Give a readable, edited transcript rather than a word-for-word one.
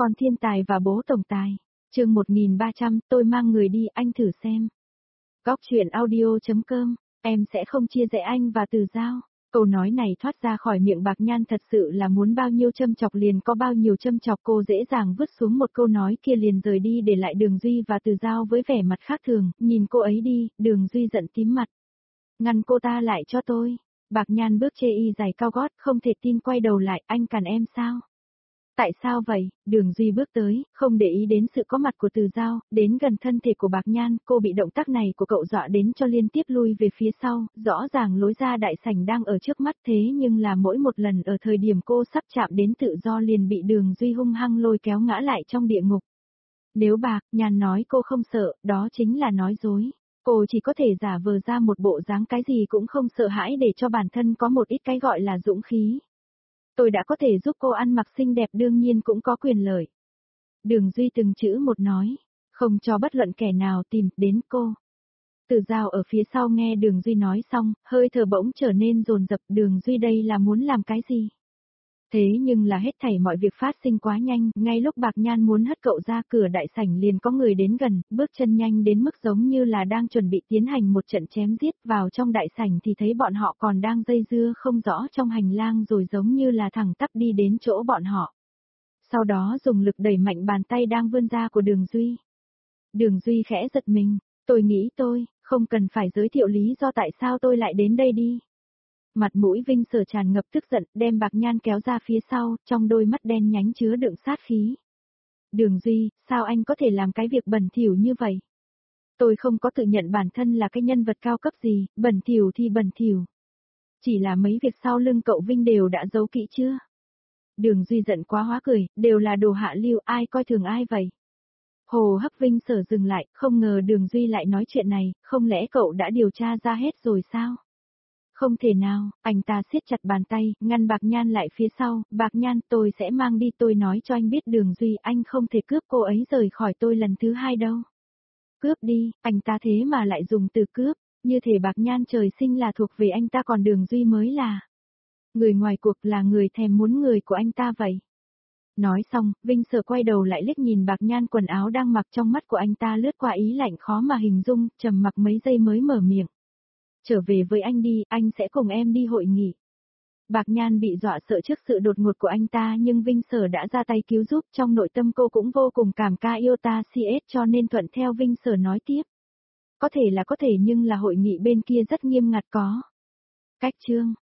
Con thiên tài và bố tổng tài. Chương 1300, tôi mang người đi, anh thử xem. Góc truyện audio.com, em sẽ không chia rẽ anh và Từ Giao. Câu nói này thoát ra khỏi miệng Bạc Nhan thật sự là muốn bao nhiêu châm chọc liền có bao nhiêu châm chọc, cô dễ dàng vứt xuống một câu nói kia liền rời đi để lại Đường Duy và Từ Giao với vẻ mặt khác thường, nhìn cô ấy đi, Đường Duy giận tím mặt. Ngăn cô ta lại cho tôi. Bạc Nhan bước chê y giày cao gót, không thể tin quay đầu lại, anh cản em sao? Tại sao vậy? Đường Duy bước tới, không để ý đến sự có mặt của Từ Giao, đến gần thân thể của Bạc Nhan, cô bị động tác này của cậu dọa đến cho liên tiếp lui về phía sau, rõ ràng lối ra đại sảnh đang ở trước mắt thế nhưng là mỗi một lần ở thời điểm cô sắp chạm đến tự do liền bị Đường Duy hung hăng lôi kéo ngã lại trong địa ngục. Nếu Bạc Nhan nói cô không sợ, đó chính là nói dối. Cô chỉ có thể giả vờ ra một bộ dáng cái gì cũng không sợ hãi để cho bản thân có một ít cái gọi là dũng khí. Tôi đã có thể giúp cô ăn mặc xinh đẹp đương nhiên cũng có quyền lợi. Đường Duy từng chữ một nói, không cho bất luận kẻ nào tìm đến cô. Từ Giao ở phía sau nghe Đường Duy nói xong, hơi thở bỗng trở nên dồn dập, Đường Duy đây là muốn làm cái gì? Thế nhưng là hết thảy mọi việc phát sinh quá nhanh, ngay lúc Bạc Nhan muốn hất cậu ra cửa đại sảnh liền có người đến gần, bước chân nhanh đến mức giống như là đang chuẩn bị tiến hành một trận chém giết, vào trong đại sảnh thì thấy bọn họ còn đang dây dưa không rõ trong hành lang rồi giống như là thẳng tắp đi đến chỗ bọn họ. Sau đó dùng lực đẩy mạnh bàn tay đang vươn ra của Đường Duy. Đường Duy khẽ giật mình, tôi nghĩ tôi, không cần phải giới thiệu lý do tại sao tôi lại đến đây đi. Mặt mũi Vinh Sở tràn ngập tức giận, đem Bạc Nhan kéo ra phía sau, trong đôi mắt đen nhánh chứa đựng sát khí. Đường Duy, sao anh có thể làm cái việc bẩn thỉu như vậy? Tôi không có tự nhận bản thân là cái nhân vật cao cấp gì, bẩn thỉu thì bẩn thỉu. Chỉ là mấy việc sau lưng cậu Vinh đều đã giấu kỹ chưa? Đường Duy giận quá hóa cười, đều là đồ hạ lưu, ai coi thường ai vậy? Hồ hấp Vinh Sở dừng lại, không ngờ Đường Duy lại nói chuyện này, không lẽ cậu đã điều tra ra hết rồi sao? Không thể nào, anh ta siết chặt bàn tay, ngăn Bạc Nhan lại phía sau, Bạc Nhan tôi sẽ mang đi, tôi nói cho anh biết Đường Duy, anh không thể cướp cô ấy rời khỏi tôi lần thứ hai đâu. Cướp đi, anh ta thế mà lại dùng từ cướp, như thể Bạc Nhan trời sinh là thuộc về anh ta còn Đường Duy mới là. Người ngoài cuộc là người thèm muốn người của anh ta vậy. Nói xong, Vinh Sở quay đầu lại liếc nhìn Bạc Nhan quần áo đang mặc, trong mắt của anh ta lướt qua ý lạnh khó mà hình dung, trầm mặc mấy giây mới mở miệng. Trở về với anh đi, anh sẽ cùng em đi hội nghị. Bạc Nhan bị dọa sợ trước sự đột ngột của anh ta nhưng Vinh Sở đã ra tay cứu giúp, trong nội tâm cô cũng vô cùng cảm ca yêu ta CS cho nên thuận theo Vinh Sở nói tiếp. Có thể là có thể nhưng là hội nghị bên kia rất nghiêm ngặt có. Cách chương.